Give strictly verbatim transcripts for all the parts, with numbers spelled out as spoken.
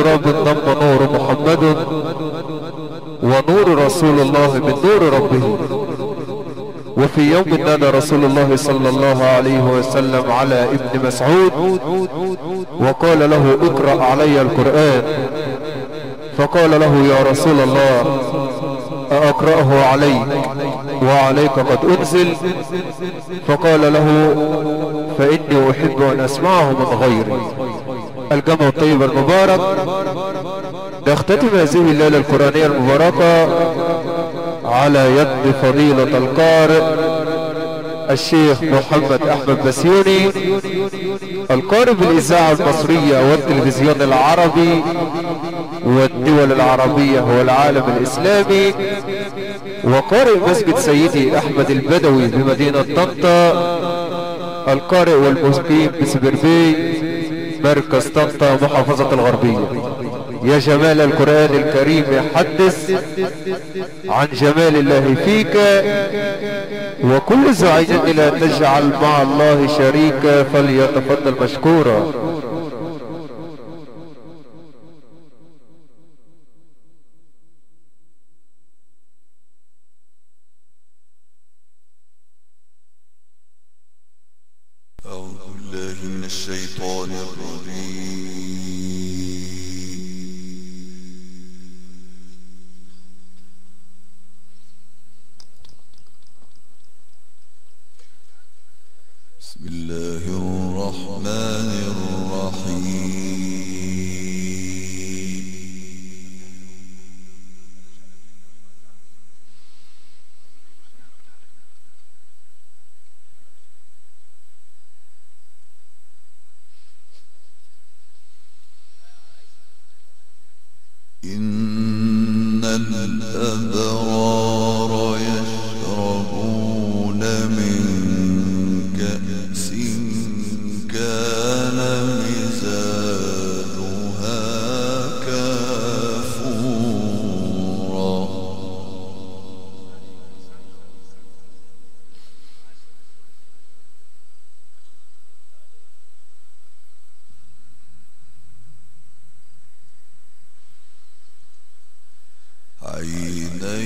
تراب ضم نور محمد ونور رسول الله من نور ربه. وفي يوم نادى رسول الله صلى الله عليه وسلم على ابن مسعود وقال له اقرأ علي القرآن، فقال له يا رسول الله أقرأه عليك وعليك قد أنزل؟ فقال له فإني أحب أن أسمعه من غيري. الجمع الطيب المبارك. نختتم هذه الليلة القرآنية المباركة على يد فضيلة القارئ الشيخ محمد أحمد بسيوني، القارئ بالإذاعة المصرية والتلفزيون العربي والدول العربية والعالم الإسلامي، وقارئ مسجد سيدي أحمد البدوي بمدينة طنطا، القارئ والمقيم بسبربي مركز طنطا محافظة الغربية. يا جمال القرآن الكريم يحدث عن جمال الله فيك، وكل زعيم إلى تجعل مع الله شريكا فليتفضل مشكورا. أعوذ بالله من الشيطان الرجيم. بسم الله الرحمن الرحيم. إن الأبرار يشربون من كأس كان مزاجها كافورا. عينا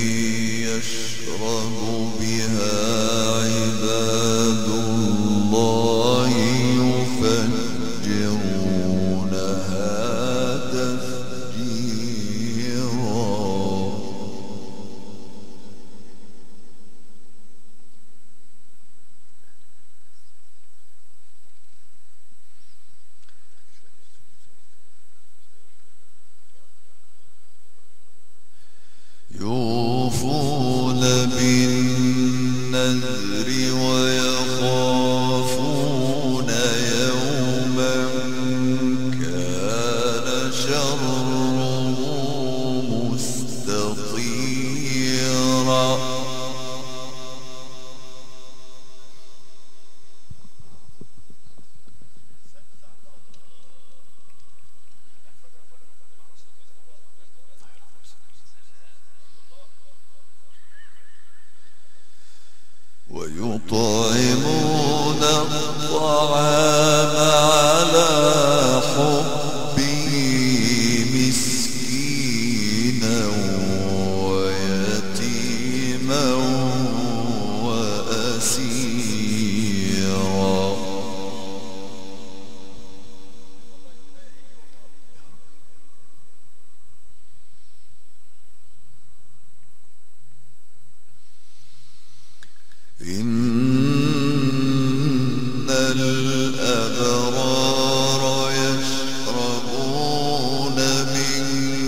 يشرب بها عباد الله يفجرونها تفجيرا. يوفون بالنذر ويخافون يوما كان شره مستطيرا. ويطعمون الطعام على حبه مسكينا ويتيما وأسيرا. إن الأبرار يشربون من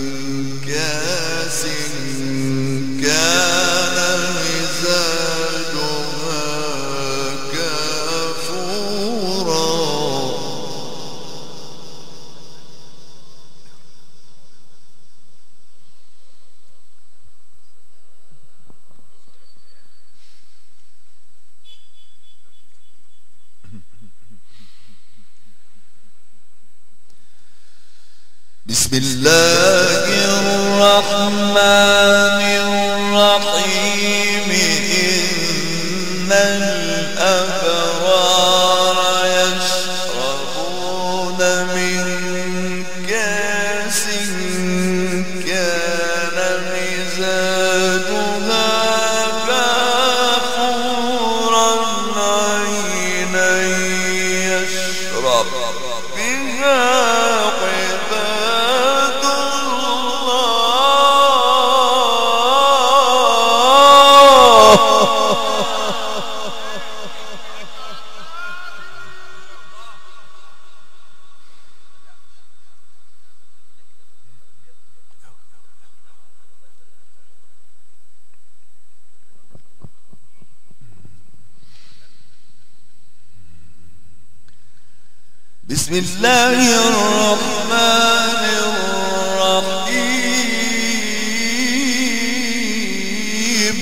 كأس كان مزاجها كافورا. بسم الله الرحمن الرحيم. إن الأبرار يشربون من كأس كأس كان مزاجها كافورا عينا يشرب بها عباد الله. بسم الله الرحمن الرحيم.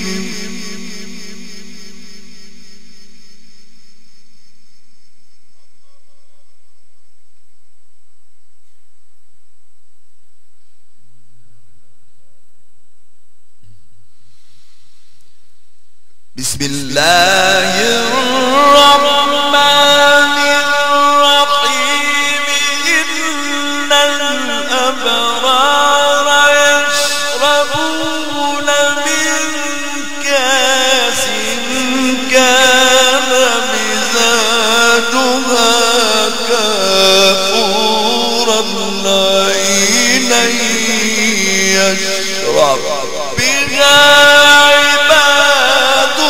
بسم الله الرحمن الرحيم. إن الأبرار يشربون من كأس كان مزاجها كافورا عينا يشرب بها عباد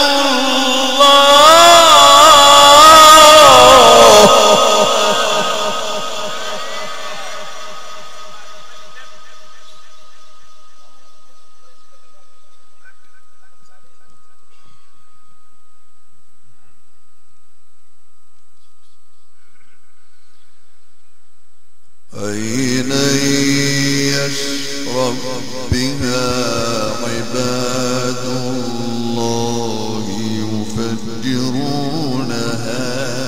عينا يشرب بها عباد الله يفجرونها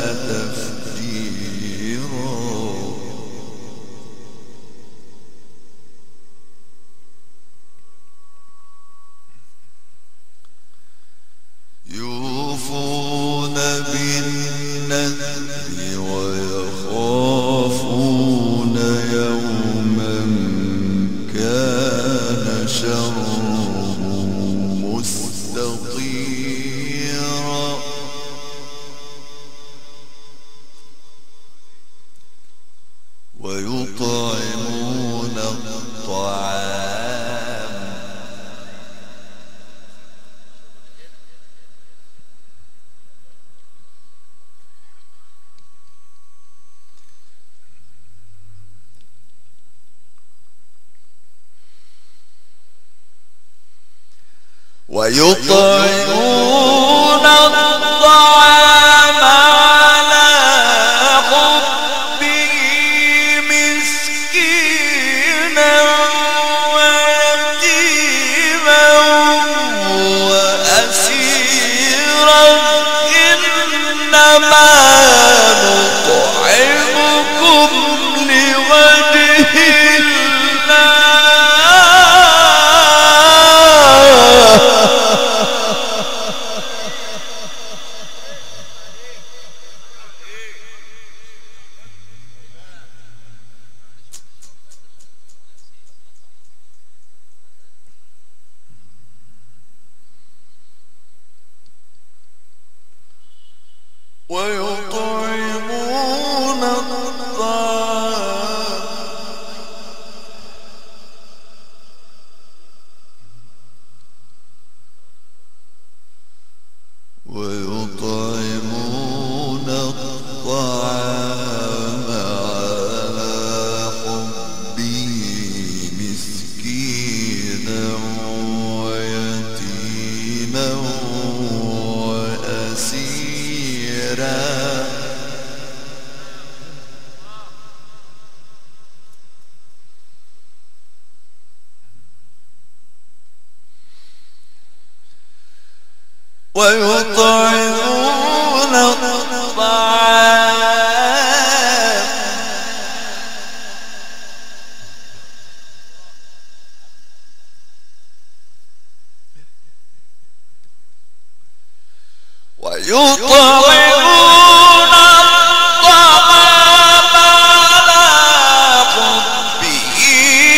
تفجيرا. يوفون بالنذر ويخافون يوما كان شره مستطيرا. ويطعمون الطعام ويطعمون الطعام على حبه مسكينا ويتيما وأسيرا. إنما نطعمكم لوجه ويطعمون الطعام ويطعمون الطعام على حبه مسكينا ويتيما وأسيرا. ويطعمون الطعام ويطعمون الطعام على حبه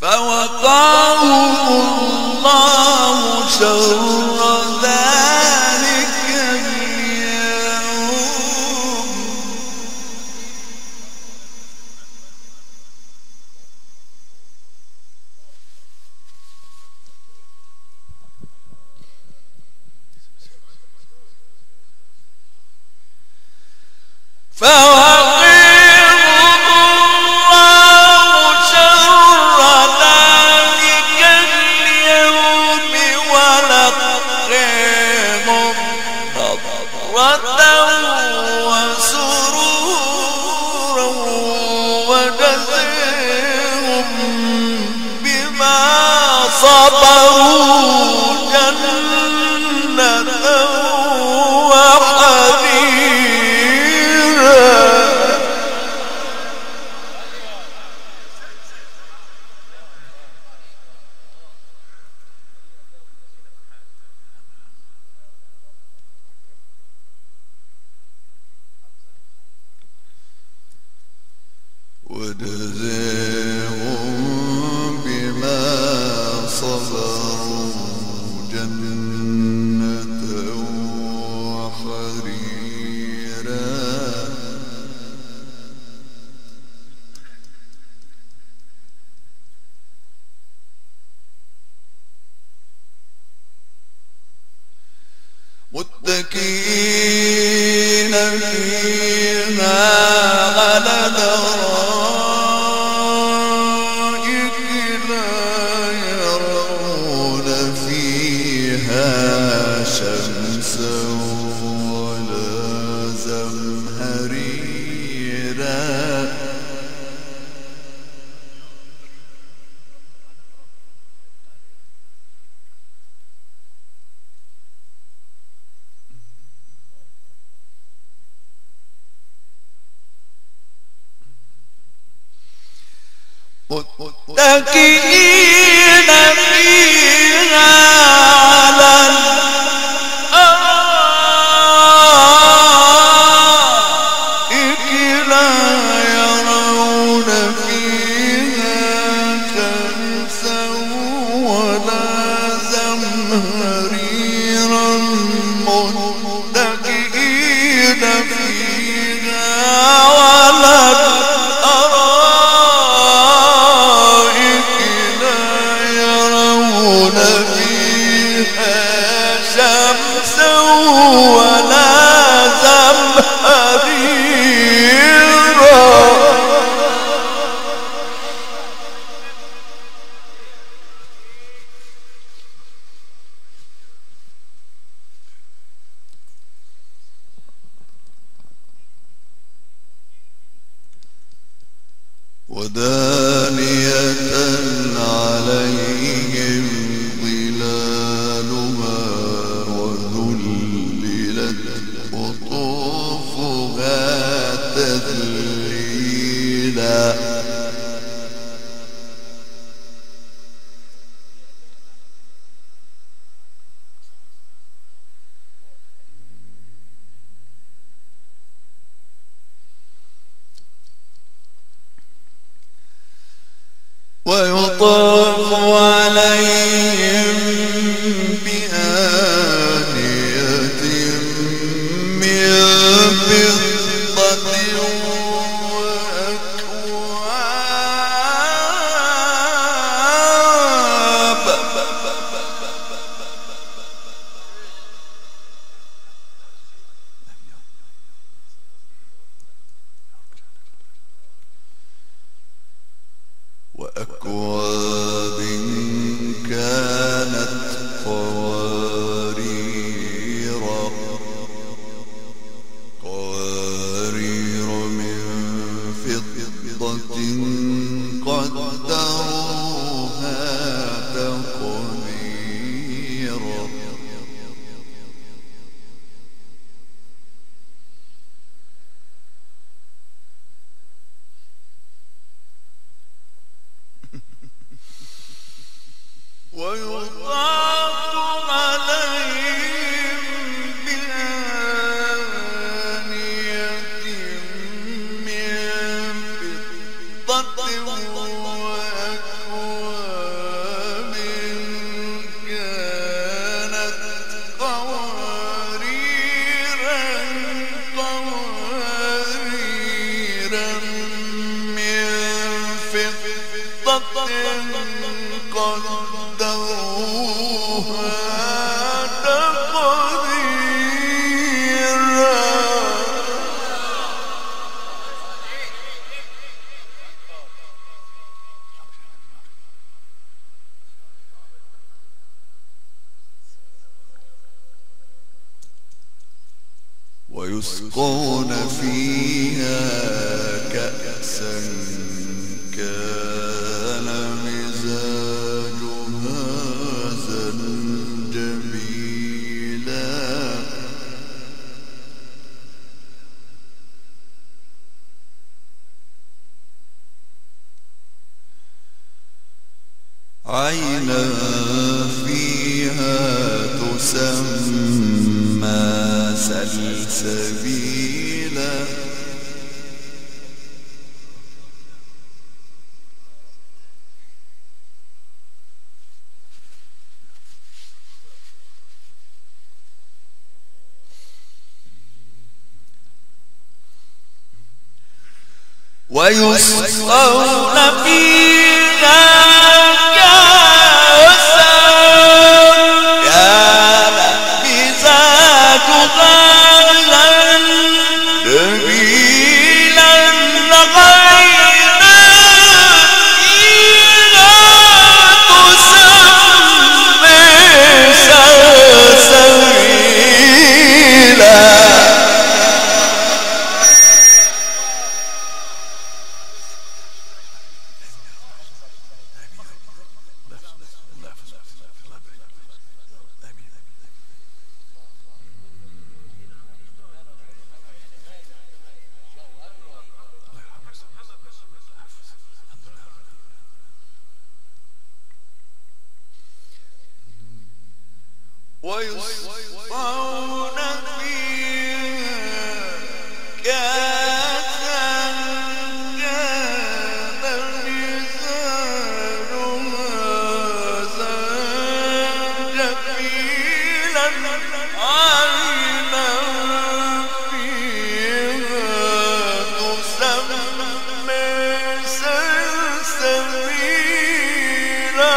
فوقاهم الله شر ذلك اليوم فوقاهم الله شر ذلك اليوم ولقيهم نضرة وسرورا وجزاهم بما صبروا جنة وحريرا وجزاهم بما صبروا جنة وحريرا متكئين فيها على الأرائك لا يرون فيها شمسا ولا زمهريرا متكئين فيها على الأرائك لا يرون فيها شمسا ولا زمهريرا متكئين فيها على ودانية عليهم ظلالها وذللت قطوفها تذليلا ويطاف عليهم بآنية من فضة وأكواب وأكواب ويسقون فيها كأسا كان مزاجها زنجبيلا عينا فيها تسمى سلسبيلا ويسقون فيها كأسا كان مزاجها زنجبيلا عينا فيها تسمى سلسبيلا ويسقون فيها كأسا كان مزاجها زنجبيلا عينا فيها تسمى سلسبيلا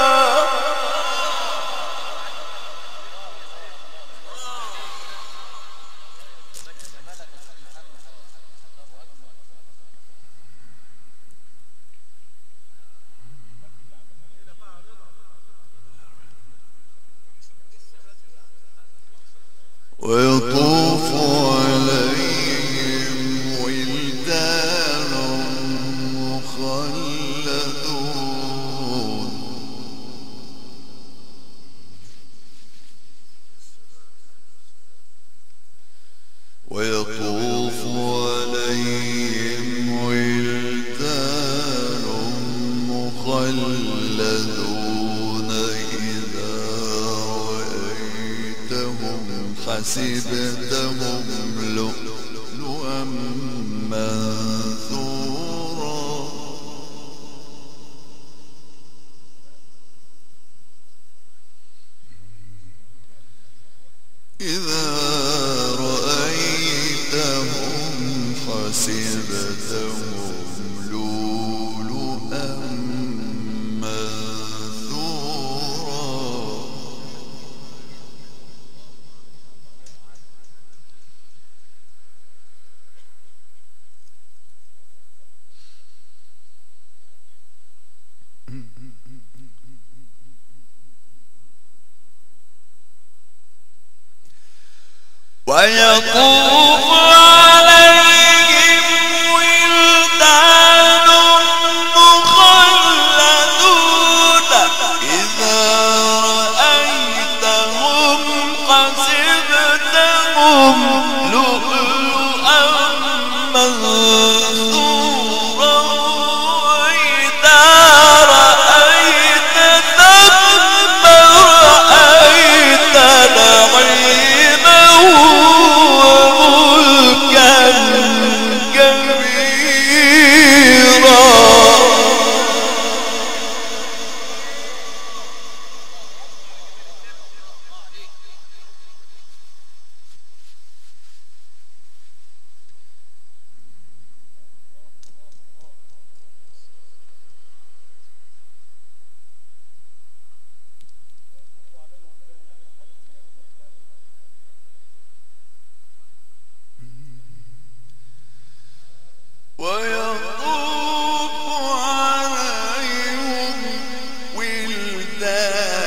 ويطوف عليهم ولدان مخلدون ويطوف عليهم ولدان مخلدون إذا رأيتهم حسبتهم لؤلؤا منثورا إذا رأيتهم حسبتهم لؤلؤا منثورا ويطوف عليهم ولدان مخلدون إذا رأيتهم حسبتهم لؤلؤا منثورا وإذا رأيت ثم رأيت نعيما وملكا كبيرا ويطوف عليهم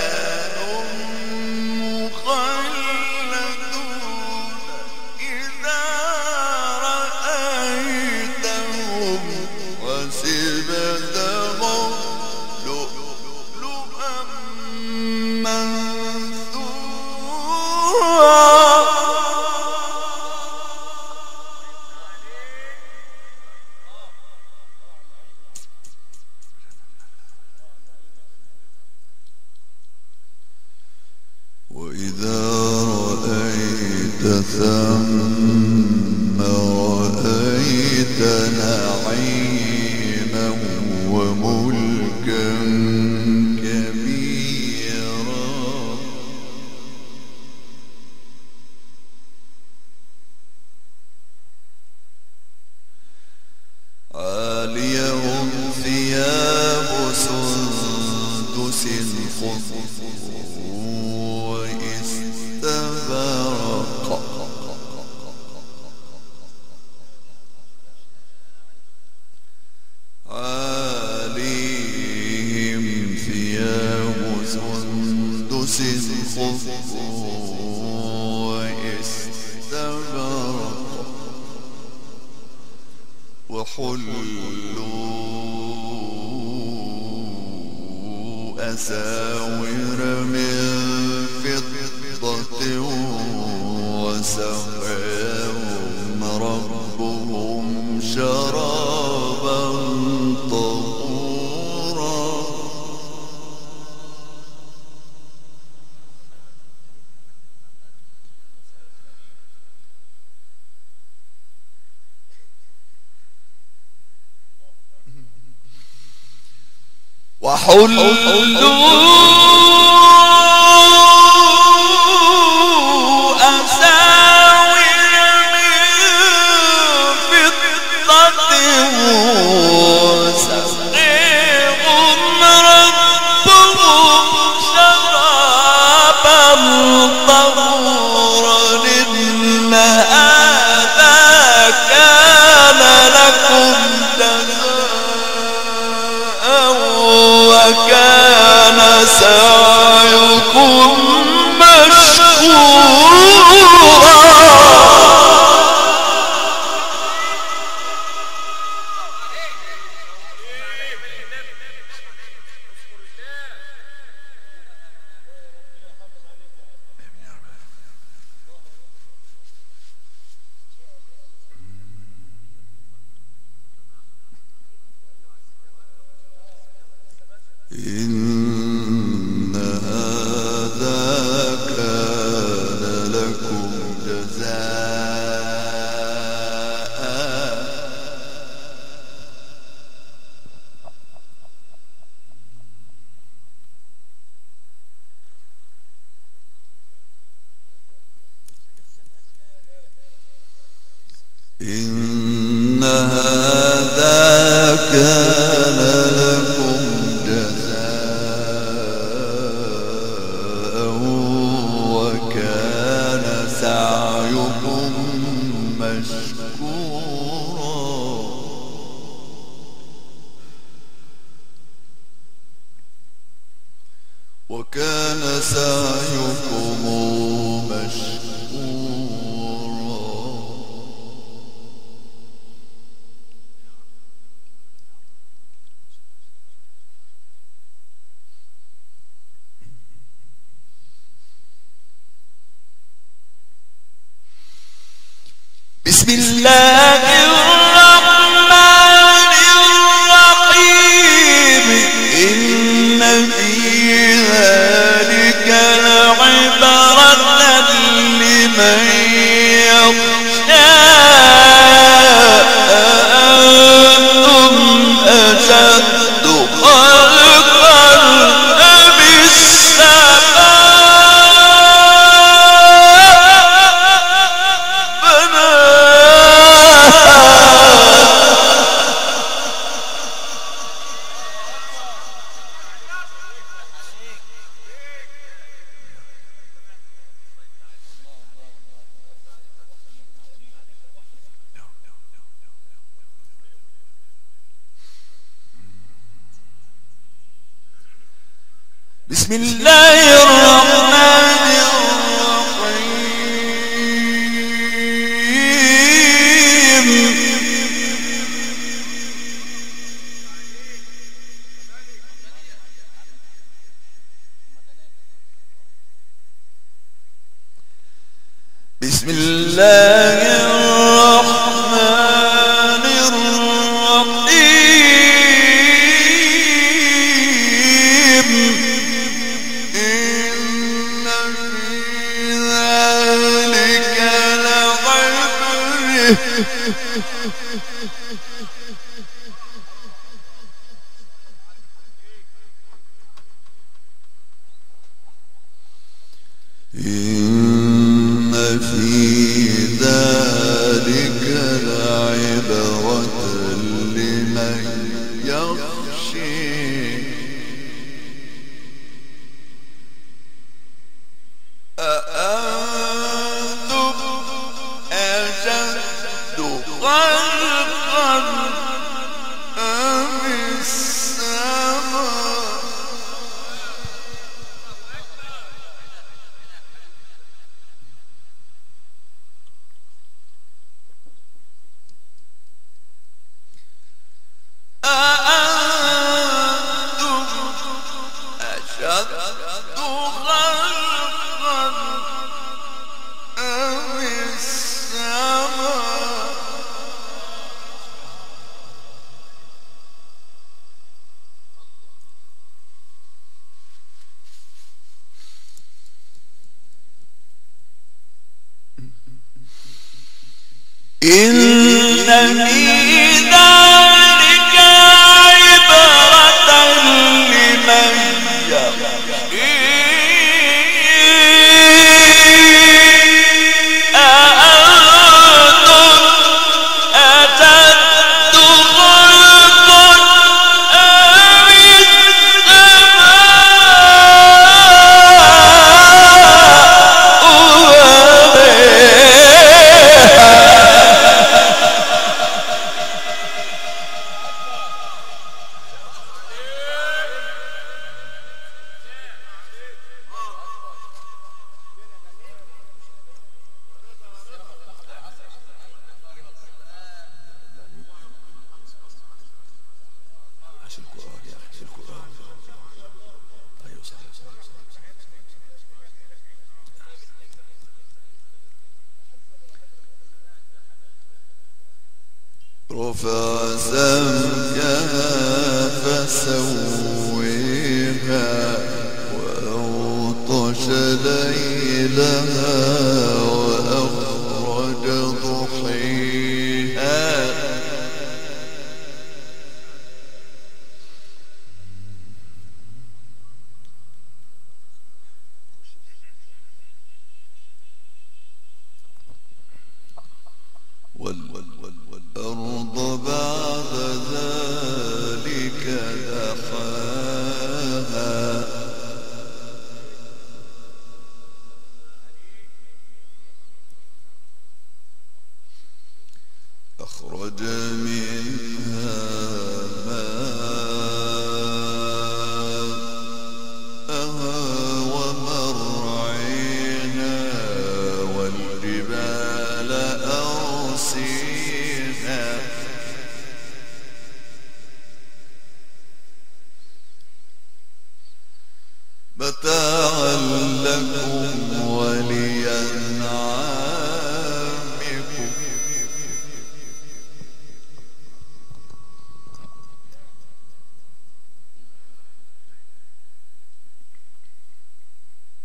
ولدان مخلدون إذا ثم رأيت نعيما وملكا كبيرا عاليهم ثياب سندس خضر واستبرق عاليهم ثياب سندس خضر واستبرق وحلوا أساور من فضة وسقاهم ربهم شرابا طهورا وحلوا وكان سعيكم مشكورا إن هذا كان لكم جزاء إن هذا كان لكم وكان سعيكم مشكورا وكان سعيكم مشكورا بسم الله الرحمن الرحيم إن في ذلك لعبرة لمن يخشى أنتم أشد خلقا أم السماء بسم الله الرحمن الرحيم بسم الله الرحمن الرحيم إن إن في ذلك لعبرة لمن يخشى أأنتم أشد خلقا أم السماء أأنتم أشد خلقا أم السماء إن في ذلك عبرة لمن يخشى أأنتم أشد خلقا أم رفع سمكها فسويها وأغطش ليلها وأخرج ضحيها والأرض بعد ذلك دحاها أخرج منها ماءها ومرعيها والجبال أرسيها متاعا لكم ولأنعامكم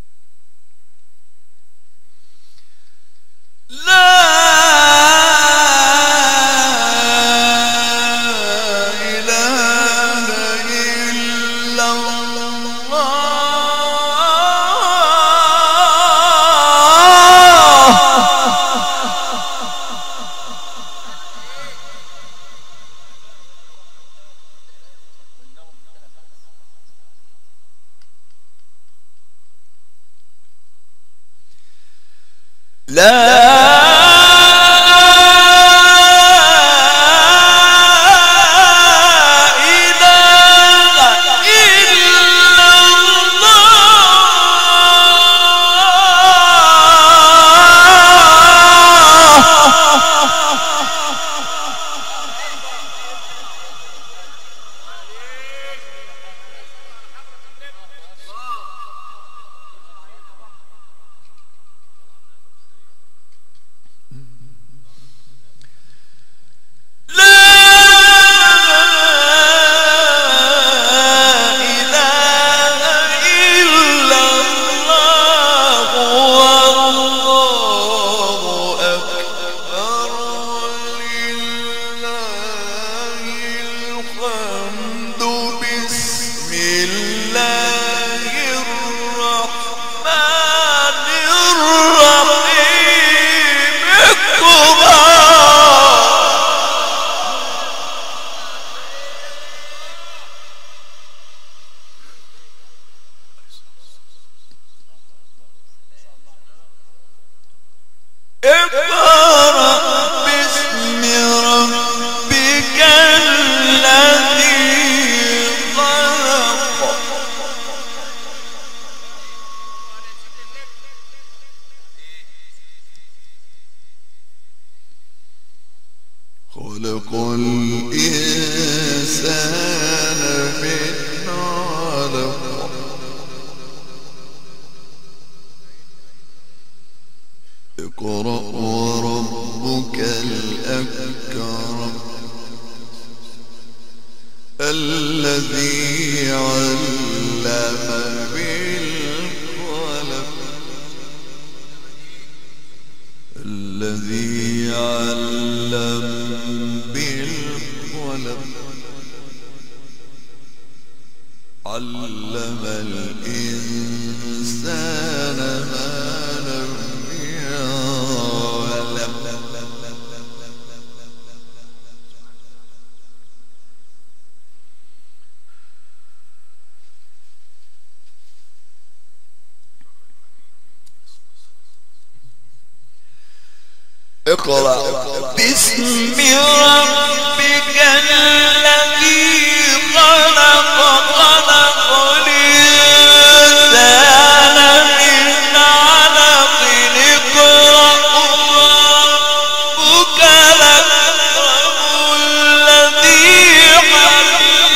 لا خلق الإنسان من علق اقرأ وربك الأكرم الذي علم بالقلم الذي علم بالقلم علم الإنسان ما لم يعلم اقرأ باسم ربك الذي خلق خلق الإنسان من علق اقرأ وربك الأكرم الذي علم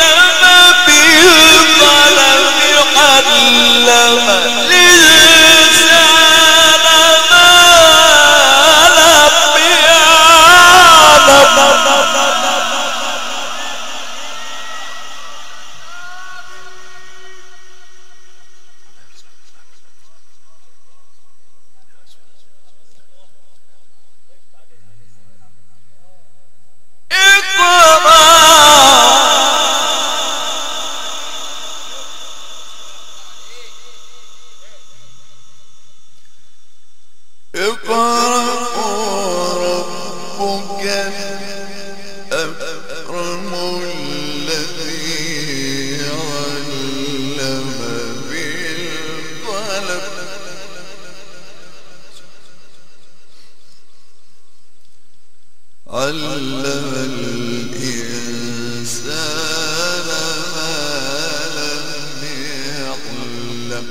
بالقلم علم الإنسان ما لم علم الإنسان ما لم يعلم.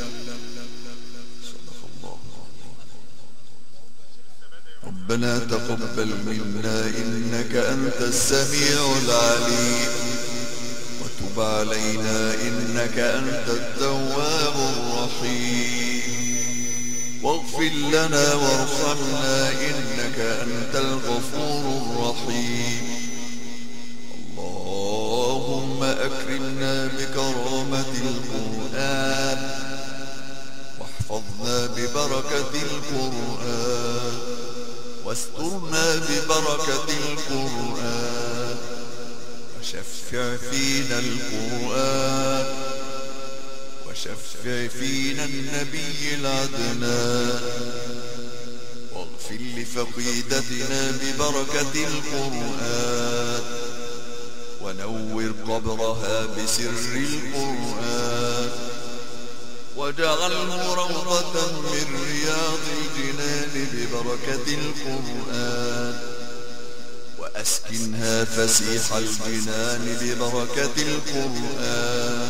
صدق الله. ربنا تقبل منا إنك أنت السميع العليم وتب علينا إنك أنت التواب الرحيم واغفر لنا وارحمنا إنك أنت الغفور الرحيم. اللهم أكرمنا بكرامة القرآن واحفظنا ببركة القرآن واسترنا ببركة القرآن وشفع فينا القرآن وشفع فينا النبي العدنان واغفر لفقيدتنا ببركة القرآن ونور قبرها بسر القرآن واجعله روضة من رياض الجنان ببركة القرآن وأسكنها فسيح الجنان ببركة القرآن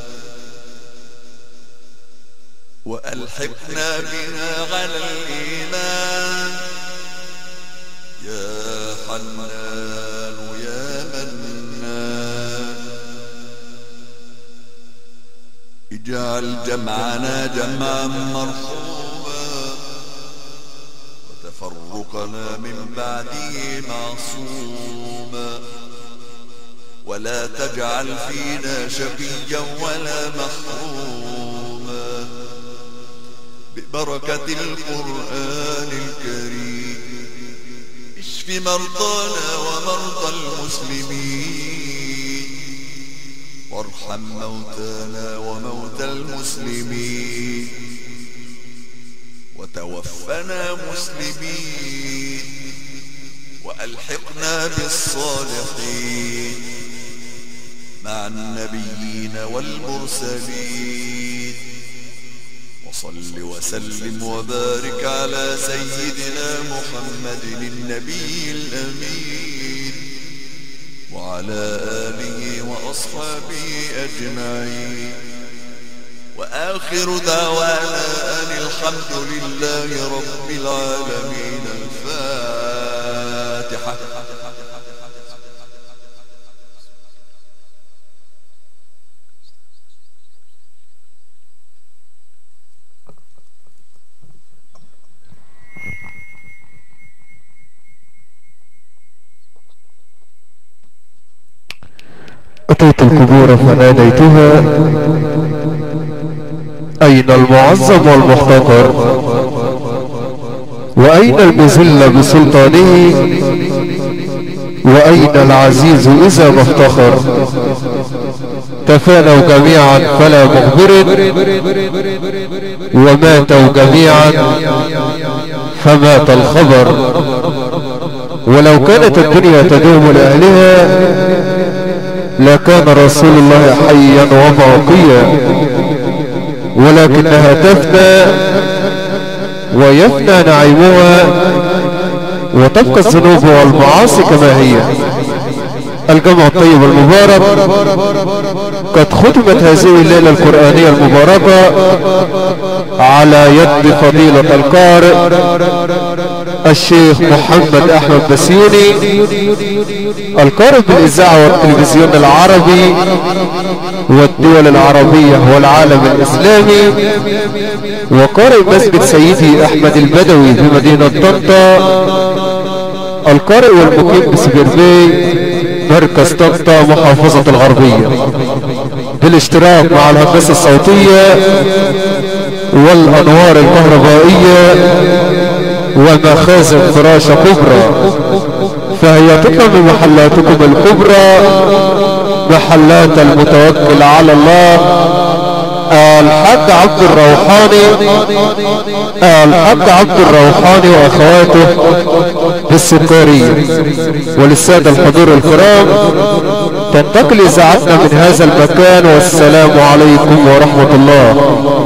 وألحقنا بها على الإيمان يا حنان يا منان. اجعل جمعنا جمعا مرحوما وتفرقنا من بعده معصوما ولا تجعل فينا شقيا ولا محروما ببركة القرآن الكريم. اشف مرضانا ومرضى المسلمين وارحم موتانا وموتى المسلمين وتوفنا مسلمين وألحقنا بالصالحين مع النبيين والمرسلين. وصل وسلم وبارك على سيدنا محمد النبي الأمين وعلى آله وأصحابه أجمعين وآخر دعوانا أن الحمد لله رب العالمين. الفاتحة. أتيت القبور فناديتها أين المعظم والمحتقر وأين المذل بسلطانه وأين العزيز إذا ما افتخر تفانوا جميعا فلا مخبر وماتوا جميعا فمات الخبر ولو كانت الدنيا تدوم لأهلها لكان رسول الله حيا وباقيا ولكنها تفنى ويفنى نعيمها وتبقى الذنوب والمعاصي كما هي. الجمع الطيب المبارك قد ختمت هذه الليلة القرآنية المباركة على يد فضيلة القارئ الشيخ محمد أحمد بسيوني القارئ بالإذاعة والتلفزيون العربي والدول العربية والعالم الإسلامي وقارئ مسجد سيدي أحمد البدوي بمدينة طنطا القارئ والمقيم بسبيربي مركز طنطا محافظة الغربية بالاشتراك مع الهندسة الصوتية والأنوار الكهربائية ومخازن فراشة كبرى فهي تطلع من محلاتكم الكبرى محلات المتوكل على الله الحاج عبد الروحاني الحاج عبد الروحاني واخواته بالسكرية. وللسادة الحضور الكرام تنتقل إذاعتنا من هذا المكان والسلام عليكم ورحمة الله.